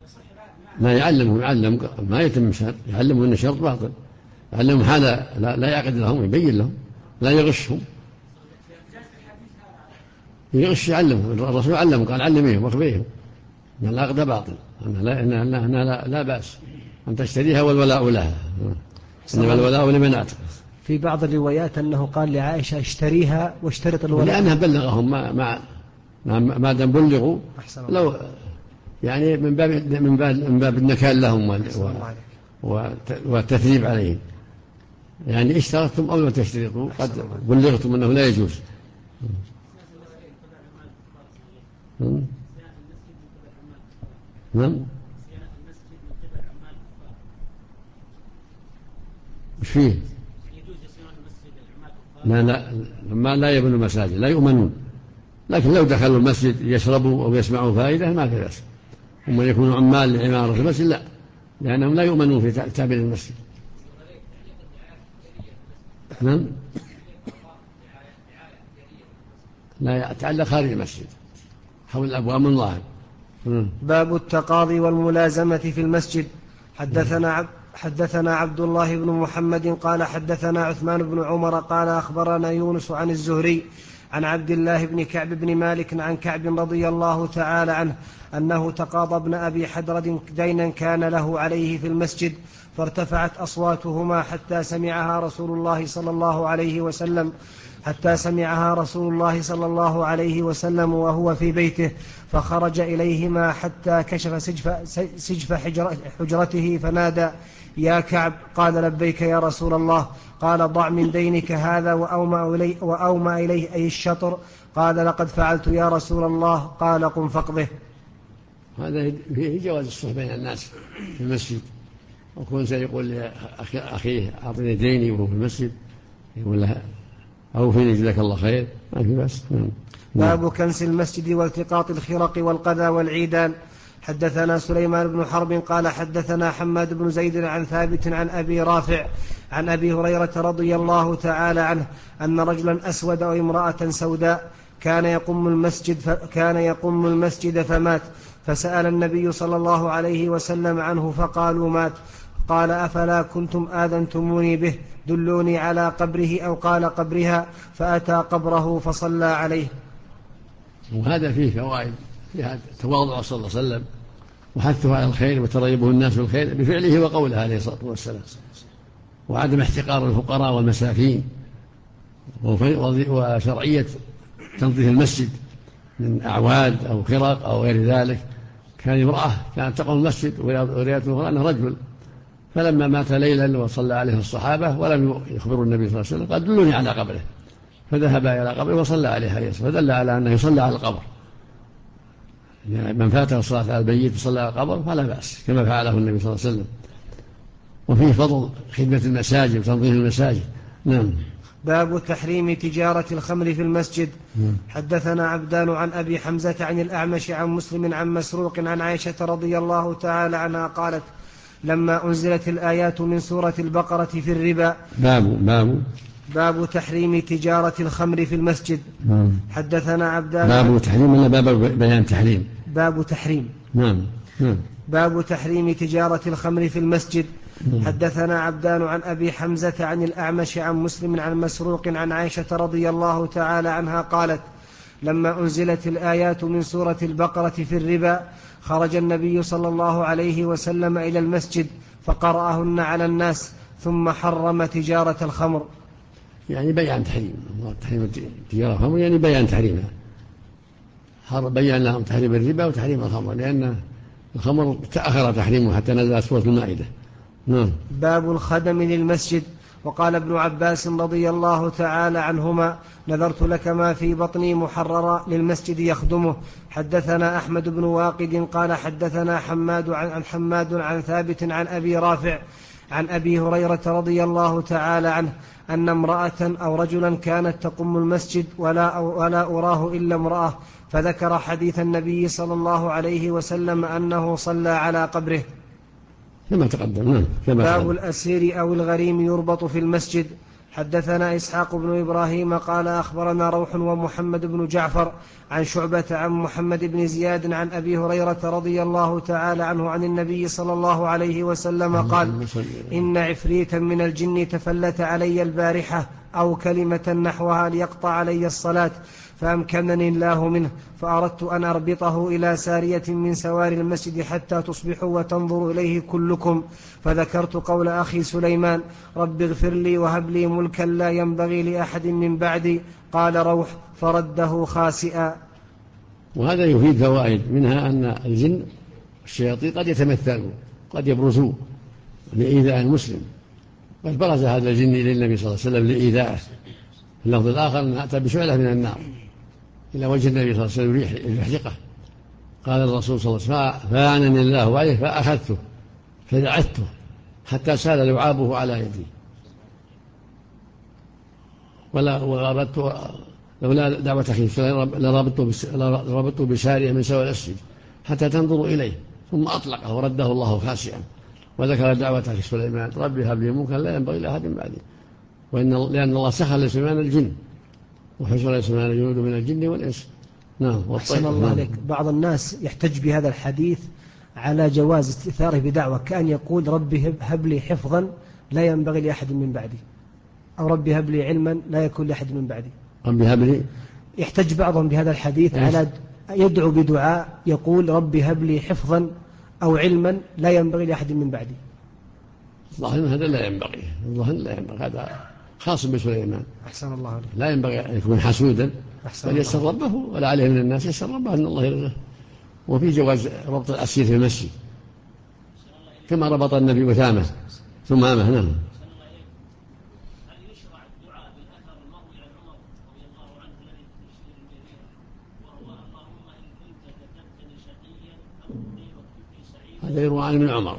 ما يعلم ما يتم شرط، يعلمه أن شرط باطل، يعلمهم هذا لا يعقد لهم، يبين لهم، لا يغشهم. يغش يعلمهم، الرسول علمهم قال علميهم واخبريهم أن العقد باطل، أنها لا بأس أن تشتريها والولاء لها، إنما الولاء لمن أعتق. في بعض الروايات أنه قال لعائشة اشتريها واشترط الولاء، لأنها بلغهم ما دام بلغوا، لو يعني من باب النكال لهم والتثريب عليهم، يعني اشترطتم أو لم تشترطوا قد بلغتم أنه لا يجوز. نعم. وش فيه؟ لا يبنوا المساجد، لا يؤمنون، لكن لو دخلوا المسجد يشربوا أو يسمعوا فائدة ما في بأس. هم يكونوا عمال لعمارة المسجد لا، لأنهم لا يؤمنون في تعبير المسجد. نعم. لا يتعلق خارج المسجد حول الأبواب من ظاهر. باب التقاضي والملازمة في المسجد. حدثنا عبد الله بن محمد قال حدثنا عثمان بن عمر قال أخبرنا يونس عن الزهري عن عبد الله بن كعب بن مالك عن كعب رضي الله تعالى عنه أنه تقاضى ابن أبي حدرد دينا كان له عليه في المسجد، فارتفعت أصواتهما حتى سمعها رسول الله صلى الله عليه وسلم وهو في بيته، فخرج إليهما حتى كشف سجف حجرته فنادى: يا كعب. قال: لبيك يا رسول الله. قال: ضع من دينك هذا، وأومأ إليه أي الشطر. قال: لقد فعلت يا رسول الله. قال: قم فاقضه. هذا فيه جواز الصحبة بين الناس في المسجد، وكون سيقول لأخيه أعطني ديني وهو في المسجد، يقول له أوفني جزاك الله خير، ما في بس. باب كنس المسجد والتقاط الخرق والقذى والعيدان. حدثنا سليمان بن حرب قال حدثنا حماد بن زيد عن ثابت عن أبي رافع عن أبي هريرة رضي الله تعالى عنه أن رجلا أسود أو امرأة سوداء كان يقوم المسجد فمات، فسأل النبي صلى الله عليه وسلم عنه فقالوا: مات. قال: أفلا كنتم آذنتموني به؟ دلوني على قبره، أو قال قبرها، فأتى قبره فصلى عليه. وهذا فيه فوائد، فيها تواضع صلى الله عليه وسلم وحثه على الخير وترغبه الناس بالخير بفعله وقوله عليه الصلاة والسلام، وعدم احتقار الفقراء والمساكين، وشرعية تنظيف المسجد من أعواد أو خرق أو غير ذلك. كان امرأة كانت تقوم المسجد ورواية أخرى أنه رجل، فلما مات ليلا وصلى عليه الصحابة ولم يخبروا النبي صلى الله عليه وسلم قال: دلوني على قبره، فذهب إلى قبره وصلى عليه عليه الصلاة والسلام، فدل على أنه يصلى على القبر، يعني من فاته الصلاة على البيت وصلى على القبر فلا بأس، كما فعله النبي صلى الله عليه وسلم. وفيه فضل خدمة المساجد وتنظيف المساجد. نعم. باب تحريم تجارة الخمر في المسجد. حدثنا عبدان عن أبي حمزة عن الأعمش عن مسلم عن مسروق عن عائشة رضي الله تعالى عنها قالت: لما أنزلت الآيات من سورة البقرة في الربا. باب تحريم تجارة الخمر في المسجد. حدثنا عبدان. باب تحريم ولا باب بيان تحريم؟ باب تحريم. نعم. باب تحريم تجارة الخمر في المسجد. حدثنا عبدان عن أبي حمزة عن الأعمش عن مسلم عن مسروق عن عائشة رضي الله تعالى عنها قالت: لما أنزلت الآيات من سورة البقرة في الربا خرج النبي صلى الله عليه وسلم إلى المسجد فقرأهن على الناس ثم حرم تجارة الخمر. يعني بيان تحريم تجارة الخمر، يعني بيان تحريمها، بيان لهم تحريم الربا وتحريم الخمر، لأن الخمر تأخر تحريمه حتى نزلت سورة المائدة. باب الخدم للمسجد. وقال ابن عباس رضي الله تعالى عنهما: نذرت لك ما في بطني محررا للمسجد يخدمه. حدثنا أحمد بن واقد قال حدثنا حماد عن ثابت عن أبي رافع عن أبي هريرة رضي الله تعالى عنه أن امرأة أو رجلا كانت تقم المسجد ولا أراه إلا امرأة، فذكر حديث النبي صلى الله عليه وسلم أنه صلى على قبره. كما تقدم. باب الأسير أو الغريم يربط في المسجد. حدثنا إسحاق بن إبراهيم قال أخبرنا روح ومحمد بن جعفر عن شعبة عن محمد بن زياد عن أبي هريرة رضي الله تعالى عنه عن النبي صلى الله عليه وسلم قال إن عفريتا من الجن تفلت علي البارحة أو كلمة نحوها ليقطع علي الصلاة فأمكنني الله منه فأردت أن أربطه إلى سارية من سوار المسجد حتى تصبحوا وتنظروا إليه كلكم فذكرت قول أخي سليمان رب اغفر لي وهب لي ملكا لا ينبغي لأحد من بعدي قال روح فرده خاسئا. وهذا يفيد فوائد، منها أن الجن الشياطين قد يتمثلوا قد يبرزوا لإيذاء المسلم. قد برز هذا الجن إلى النبي صلى الله عليه وسلم لإيذائه. في اللفظ الآخر أن أتى بشعلة من النار إلى وجه النبي صلى الله عليه وسلم يحرقه. قال الرسول صلى الله عليه وسلم فأعانني الله عليه فأخذته فدعته حتى سال لعابه على يدي لولا دعوة أخي لربطته بسارية من سوى المسجد حتى تنظروا إليه ثم أطلقه ورده الله خاسئا. وذكر دعوة أخي سليمان ربي هب لي ملكا لا ينبغي لأحد بعدي، لأن الله سخر لسليمان الجن وحشر لسليمان الجنود من الجن والإنس. نعم. أحسن الله عليك. بعض الناس يحتج بهذا الحديث على جواز استئثاره بدعوة، كأن يقول ربي هب لي حفظا لا ينبغي لأحد من بعدي، أو ربي هب لي علما لا يكون لأحد من بعدي. ربي هب لي، يحتج بعضهم بهذا الحديث على يدعو بدعاء يقول ربي هب لي حفظا أو علما لا ينبغي لأحد من بعدي. الظاهر هذا لا ينبغي، الظاهر لا ينبغي، هذا خاص بسليمان. أحسن الله عليك. لا ينبغي أن يكون حسودا، بل يسر ربه ولا عليه من الناس يسر ربه أن الله يرضيه. وفي جواز ربط الأسير في المسجد كما ربط النبي وثامه ثمامه. نعم. هذا يروى عن ابن عمر،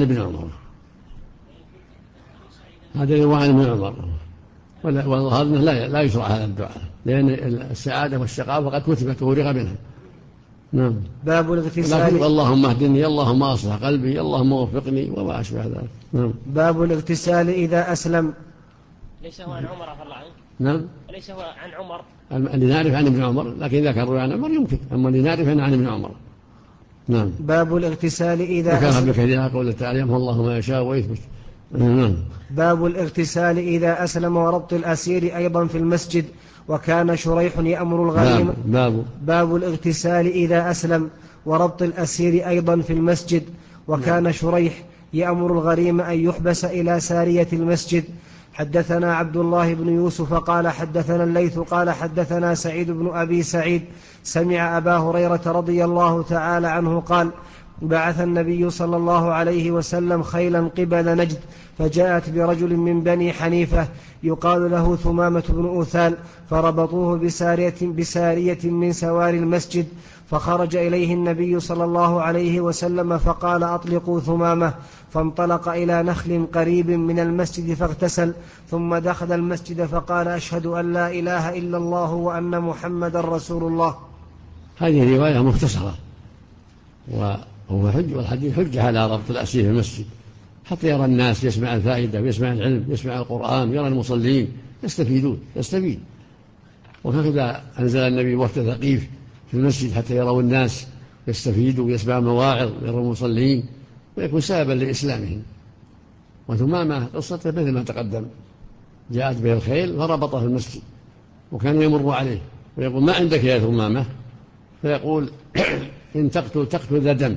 هذا يروى عن ابن عمر، والظاهر انه لا يشرع هذا الدعاء، لأن السعادة والشقاوة قد كتبت وورغ منها. نعم. باب الاغتسال. اللهم اهدني، اللهم اصلح قلبي، اللهم وفقني، وما أشبه ذلك. نعم. باب الاغتسال إذا أسلم. ليس هو عن عمر رضي الله عنه. نعم. ليس هو عن عمر. اللي نعرف عن ابن عمر، لكن إذا كان روي عن عمر يمكن، أما اللي نعرف عن ابن عمر. نعم. باب الاغتسال إذا وكان قبل كثيرا قول تعالى يمحو الله ما يشاء ويثبت. نعم. باب الاغتسال إذا أسلم وربط الأسير أيضا في المسجد. وكان شريح يأمر الغريم. باب الاغتسال إذا أسلم وربط الأسير أيضا في المسجد. وكان شريح يأمر الغريم أن يحبس إلى سارية المسجد. حدثنا عبد الله بن يوسف قال حدثنا الليث قال حدثنا سعيد بن أبي سعيد سمع أبا هريرة رضي الله تعالى عنه قال بعث النبي صلى الله عليه وسلم خيلا قبل نجد فجاءت برجل من بني حنيفة يقال له ثمامة بن أوثال فربطوه بسارية من سوار المسجد. فخرج إليه النبي صلى الله عليه وسلم فقال أطلقوا ثمامة، فانطلق إلى نخل قريب من المسجد فاغتسل، ثم دخل المسجد فقال أشهد أن لا إله إلا الله وأن محمد رسول الله. هذه رواية مختصرة، وهو حج، والحديث حجة على ربط الأسير في المسجد حتى يرى الناس، يسمع الفائدة ويسمع العلم، يسمع القرآن، يرى المصلين يستفيد. وهكذا أنزل النبي وقت ثقيف في المسجد حتى يروا الناس يستفيدوا ويسمع المواعظ ويروا المصلين ويكون سببا لإسلامهم. وثمامة قصته مثل ما تقدم، جاءت به الخيل فربطه في المسجد وكان يمر عليه ويقول ما عندك يا ثمامة؟ فيقول إن تقتل ذا دم،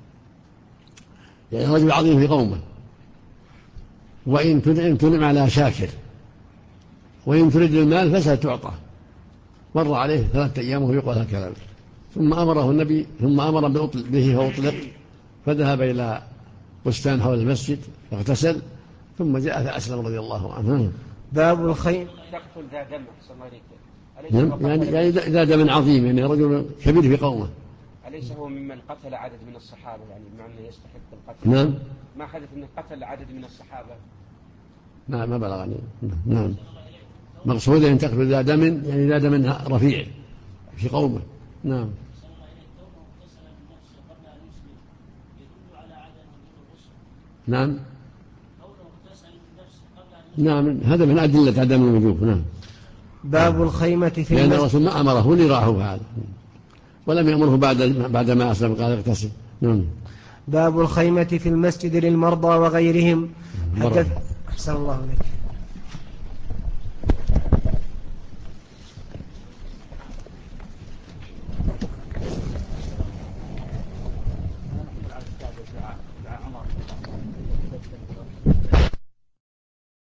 يعني رجل عظيم في قومه، وإن تنعم على شاكر، وإن تريد المال فستعطى. مر عليه 3 أيام وهو يقول هذا الكلام، ثم أمره النبي أمر به فأطلق، فذهب إلى بستان حول المسجد فاغتسل، ثم جاء فأسلم رضي الله عنه. باب الخيل. تقتل ذا دم. يعني ذا دم عظيم، يعني رجل كبير في قومه. أليس هو ممن قتل عدد من الصحابة، يعني بمعنى يستحق القتل؟ نعم. ما حدث أنه قتل عدد من الصحابة؟ ما بلغني. نعم. مقصود أن تقتل ذا دم، يعني ذا دم رفيع في قومه. نعم. نعم. نعم هذا من أدلة عدم الوجوب. نعم. باب الخيمة في لأن المسجد. الرسول ما أمره، هو اللي راحه هذا، ولم يأمره بعد ما أسلم قال اغتسل. نعم. باب الخيمة في المسجد للمرضى وغيرهم. أحسن الله عليك.